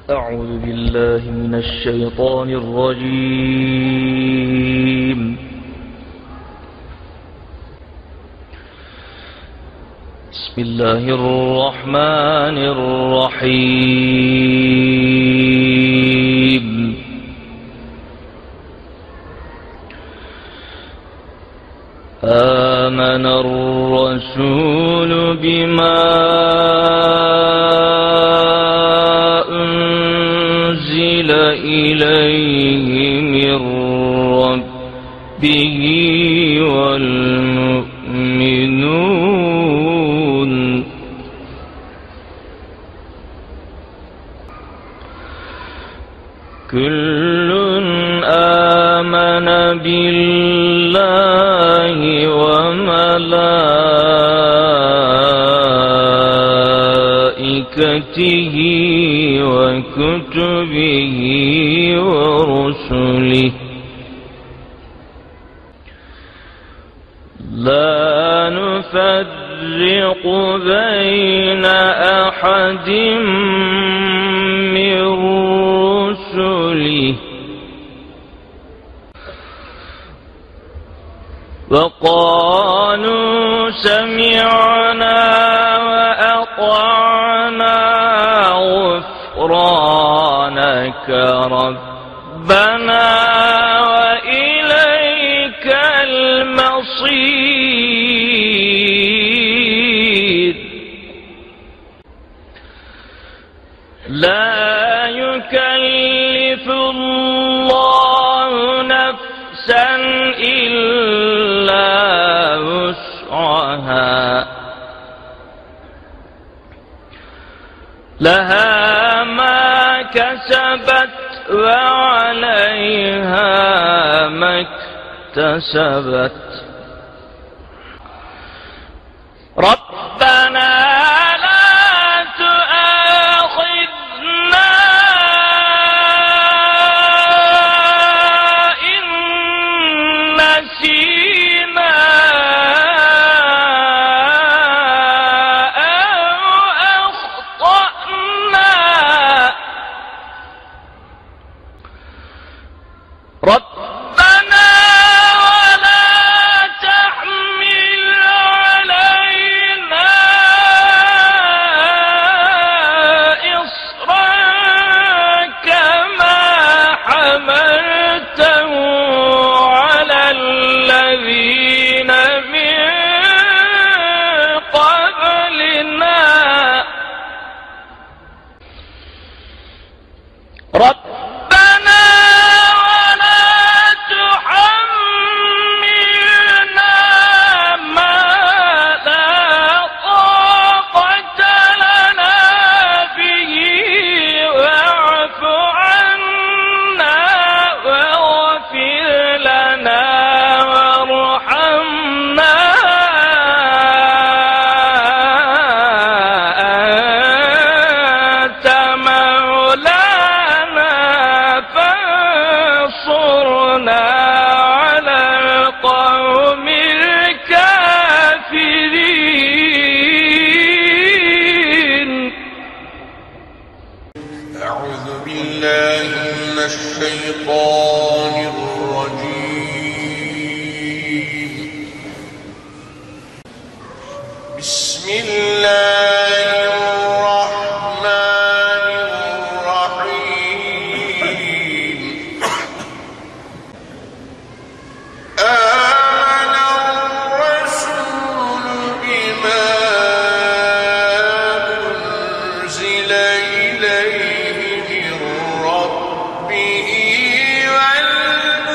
أعوذ بالله من الشيطان الرجيم. بسم الله الرحمن الرحيم. آمن الرسول بما أنزل إليه من ربه والمؤمنون كل آمن بالله وملائكته وكتبه ورسله لا نفرق بين أحد من رسله وقالوا سمعنا وأطعنا غفرانك ربنا وإليك المصير لا يكلف الله نفسا إلا وسعها لها ما كسبت وعليها ما اكتسبت ربنا لا تؤاخذنا إن نسينا ربنا ولا تحمل علينا إصرا كما حملته على الذين من قبلنا ربنا الشيطان الرجيم. بسم الله الرحمن الرحيم. آمن الرسول بما أنزل إليه من ربه والمؤمنون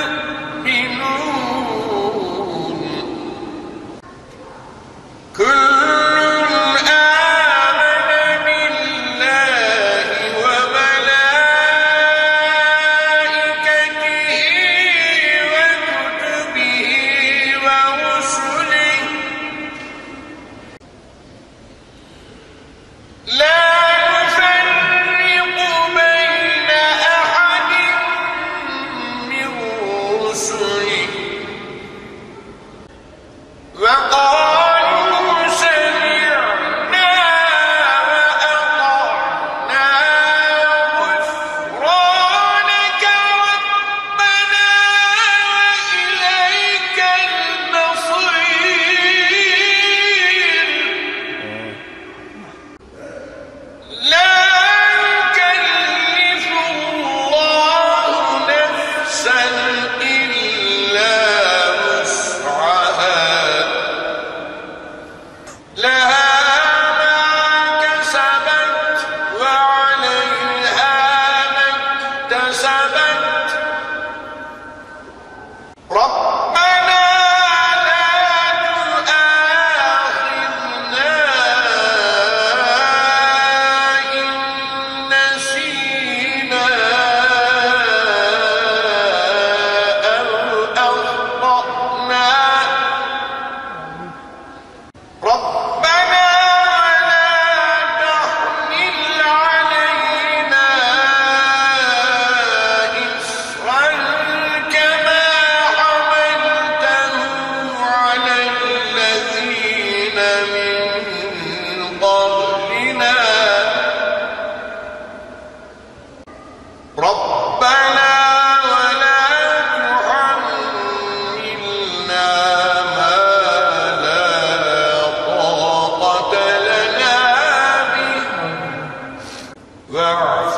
واعف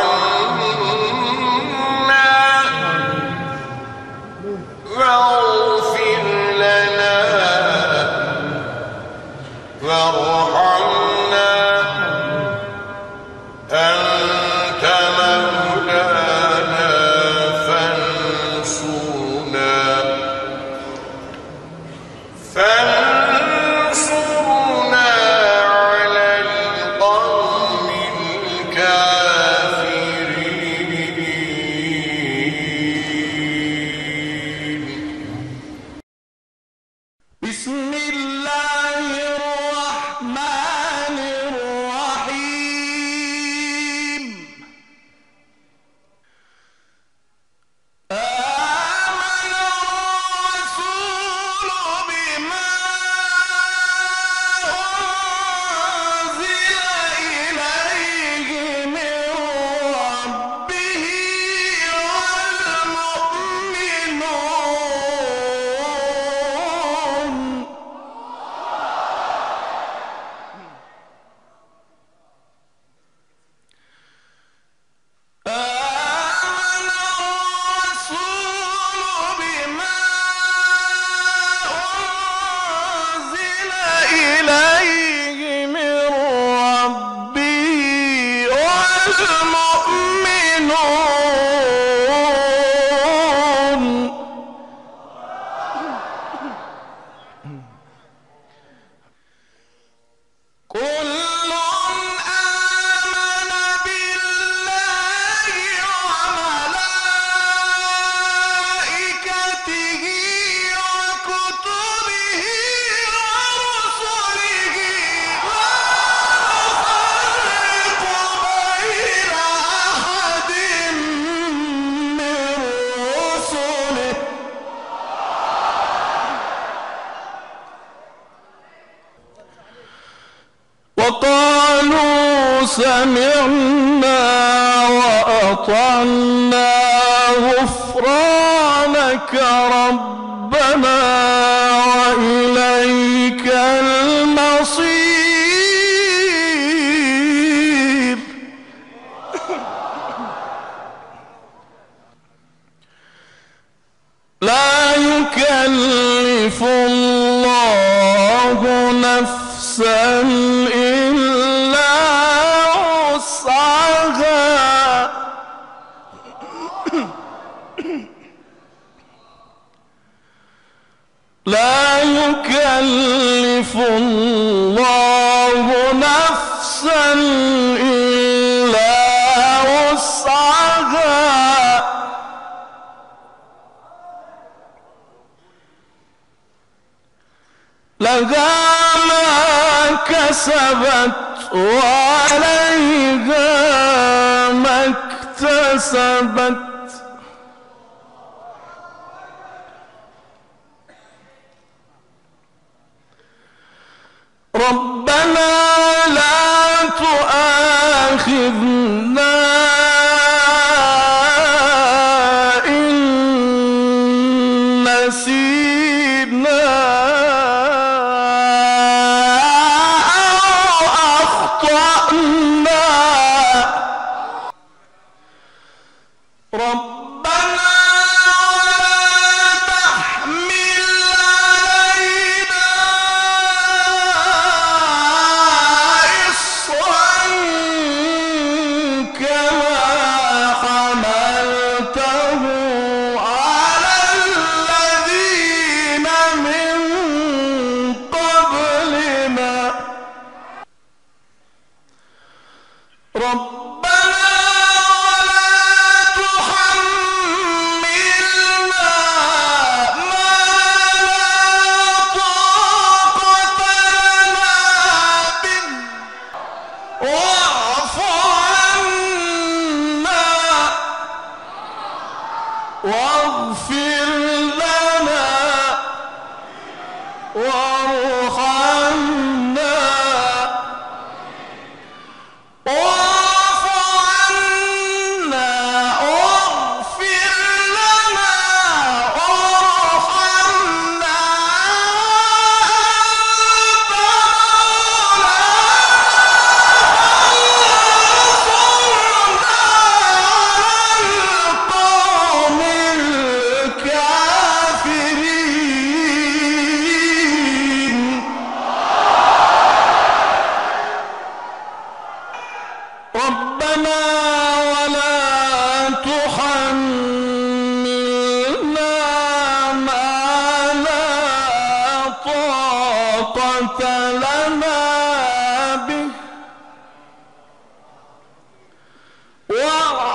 عنا واغفر لنا وارحمنا أنت مولانا فانصرنا على القوم الكافرين. بسم الله الرحمن الرحيم. آمن الرسول بما أنزل إليه من ربه والمؤمنون آمن الرسول بما أنزل إليه من ربه والمؤمنون كل آمن بالله وملائكته وكتبه ورسله لا نفرق بين أحد من رسله وقالوا سمعنا وأطعنا غفرانك ربنا وإليك المصير. لا يكلف الله نفسا إلا وسعها لا يكلف الله نفسا إلا وسعها لها ما كسبت وعليها ما اكتسبت ربنا لا تؤاخذنا إن نسينا أو أخطأنا ربنا ولا تحمل علينا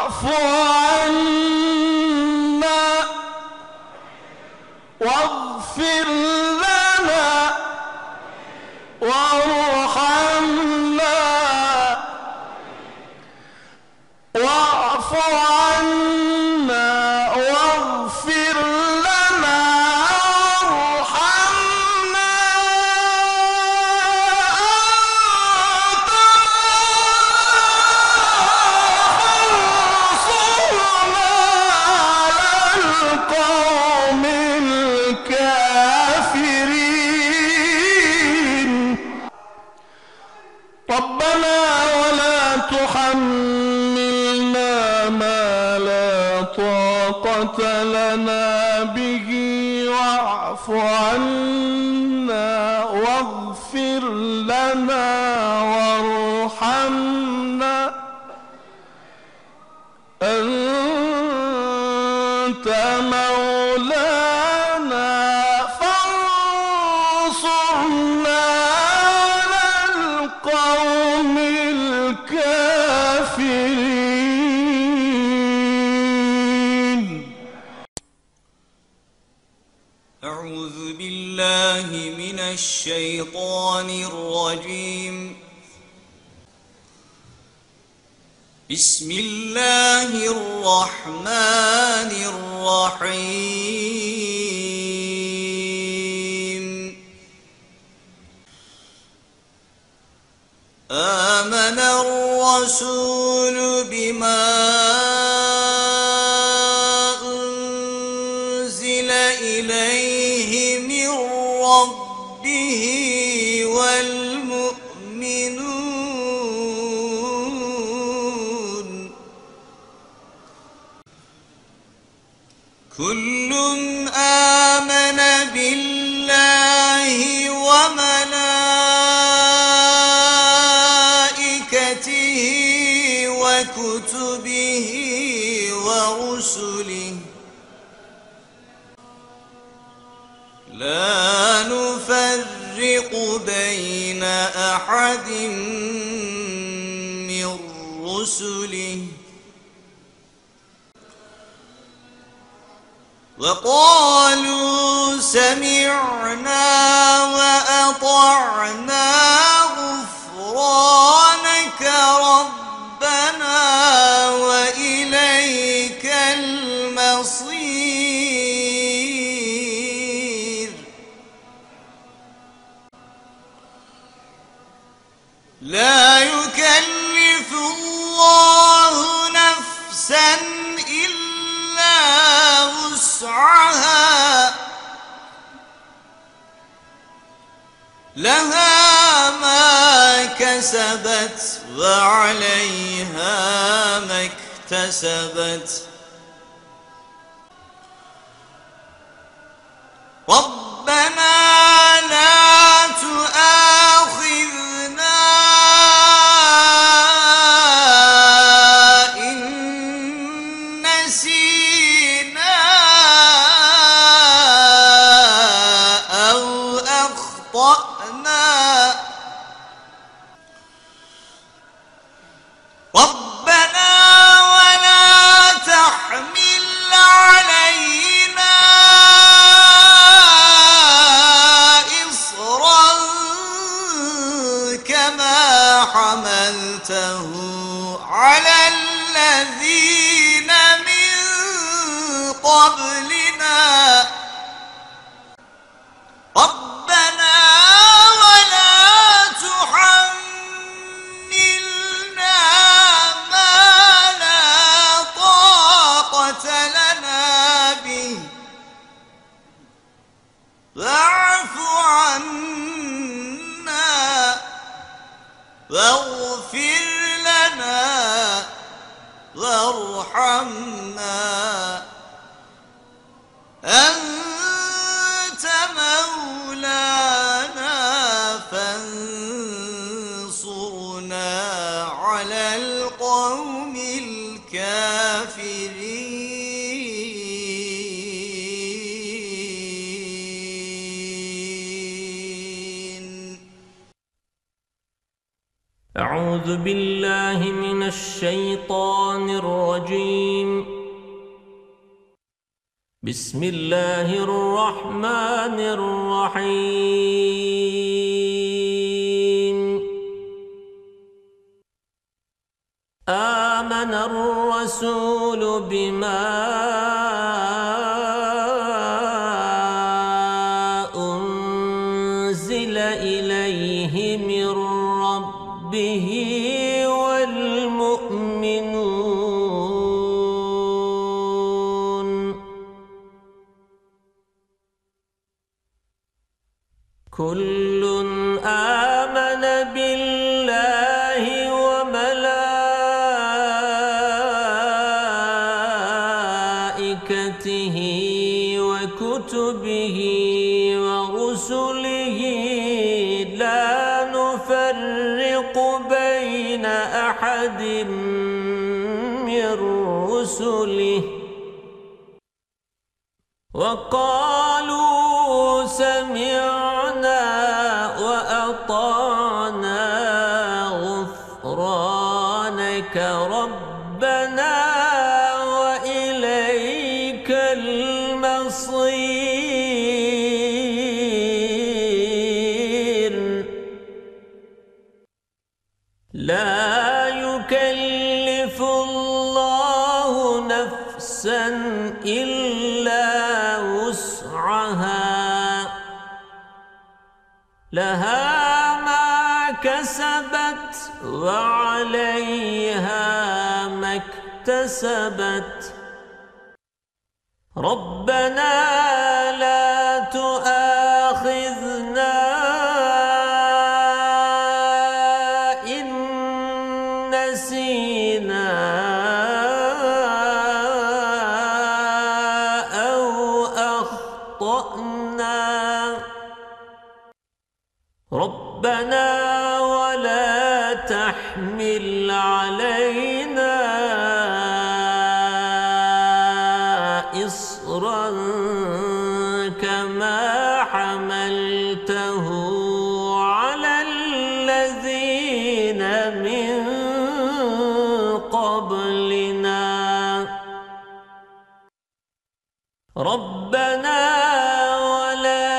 واعف عنا واغفر لنا وارحمنا واعف عنا واغفر لنا وارحمنا أنت فانصرنا على القوم الكافرين. ربنا ولا تحملنا ما لا طاقة لنا به واعف عنا واغفر لنا وارحمنا أنت مولانا فانصرنا على القوم الكافرين. أعوذ بالله من الشيطان الرجيم. بسم الله الرحمن الرحيم. آمن الرسول بما أنزل إليه من ربه والمؤمنون كل آمن بالله وملائكته وكتبه ورسله لا نفرق بين أحد من رسله وقالوا سمعنا وأطعنا غفرانك ربنا وإليك المصير. لا يكلف الله نفسا إلا وسعها لها ما كسبت وعليها ما اكتسبت. ربنا لا تؤاخذنا إن نسينا أو أخطأنا. ربنا ولا تحمل علينا إصرا كما حملته على الذين من قبلنا. ربنا ولا تحملنا ما لا طاقة لنا به واعف عنا واغفر لنا وارحمنا أنت مولانا فانصرنا على القوم الكافرين. أعوذ أعوذ بالله من الشيطان الرجيم. بسم الله الرحمن الرحيم. آمن الرسول بما أنزل إليه من ربه والمؤمنون كل آمن بالله وملائكته وكتبه ورسله لا نفرق بين أحد من رسله وقالوا سمعنا وأطعنا غفرانك ربنا وإليك المصير. لا يكلف الله نفسا إلا وسعها لها ما كسبت وعليها ما اكتسبت. ربنا لا تؤاخذنا إن نسينا أو أخطأنا. ربنا ولا تحمل علينا إصرا كما حملته على الذين من قبلنا. ربنا ولا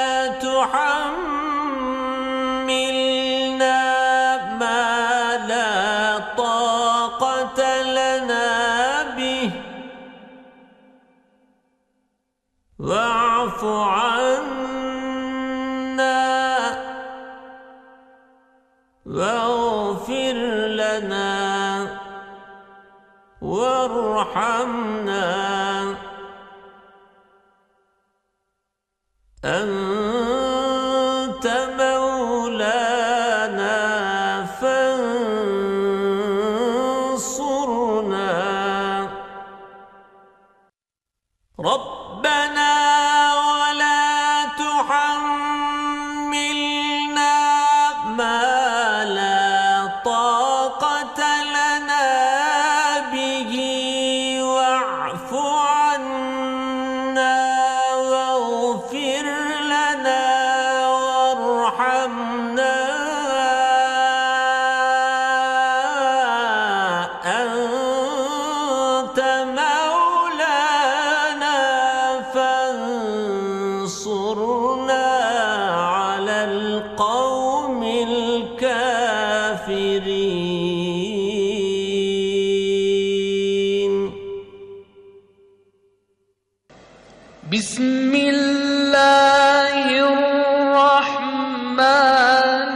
تحملنا ما لا طاقة لنا به واعف عنا واغفر لنا وارحمنا أنت مولانا فانصرنا. ربنا ولا تحملنا ما لا طاقة لنا به واعف عنا واغفر لنا وارحمنا أنت مولانا فانصرنا على القوم الكافرين. بسم الله الرحمن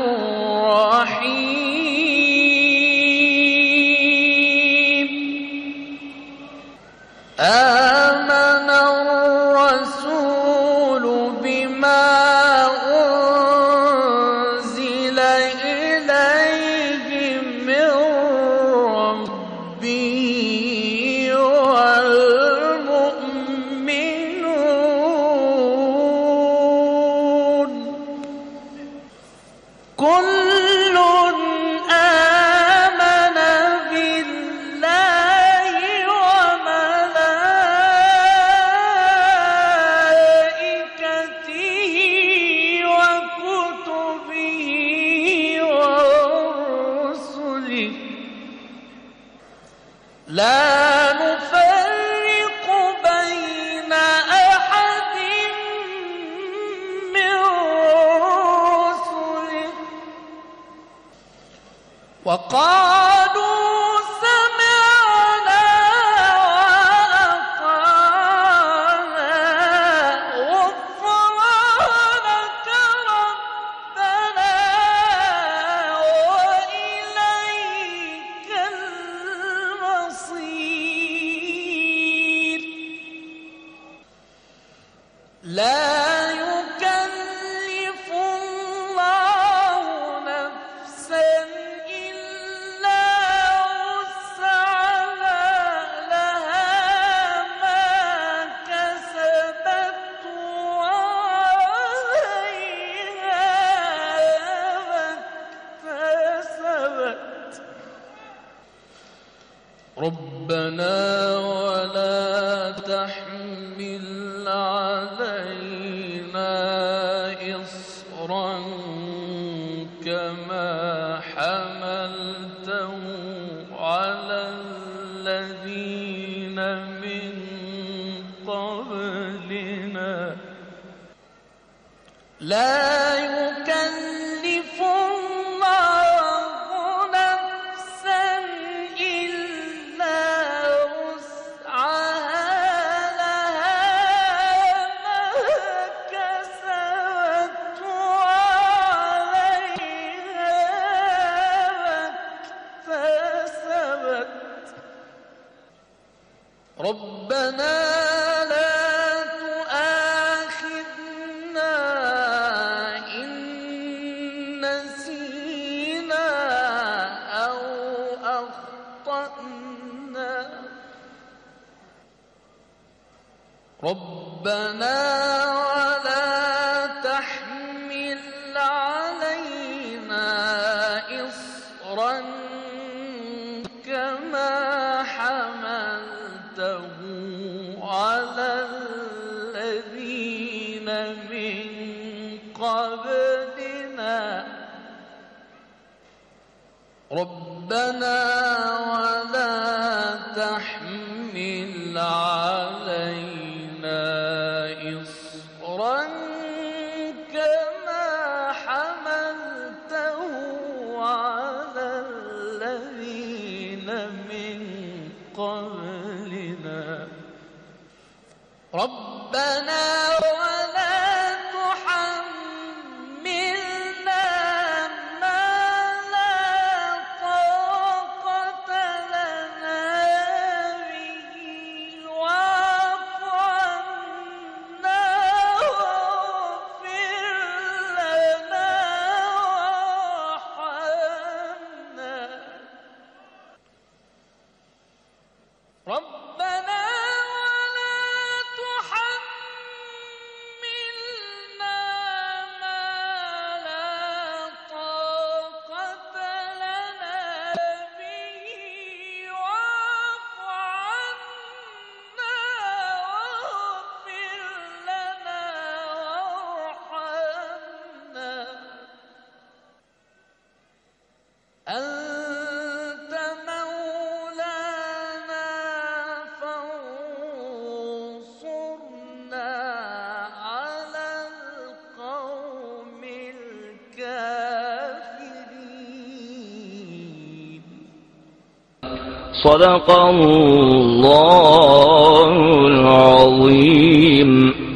الرحيم. آمن الرسول بما أنزل إليه من ربه والمؤمنون كل آمن بالله وملائكته وكتبه ورسله نفرق بين أحد من رسله وقالوا سمعنا وأطعنا غفرانك ربنا وإليك المصير لا يكلف الله نفسا إلا وسعها لها ما كسبت وعليها ما اكتسبت ربنا ولا تحمل علينا إصرا كما حملته على الذين من قبلنا لا يكلف الله نفسا إلا وسعها لها ما كسبت وعليها ما اكتسبت ربنا لا تؤاخذنا إن نسينا أو أخطأنا ربنا ولا تحمل علينا إصرا كما حملته على الذين من قبلنا ربنا ولا تحمل علينا إصرا كما حملته على الذين من قبلنا ربنا ولا تحملنا ما لا طاقة لنا به واعف عنا واغفر لنا وارحمنا ربنا ولا تحملنا ما لا طاقة لنا به واعف عنا واغفر لنا وارحمنا أنت مولانا فانصرنا على القوم الكافرين صدق الله العظيم.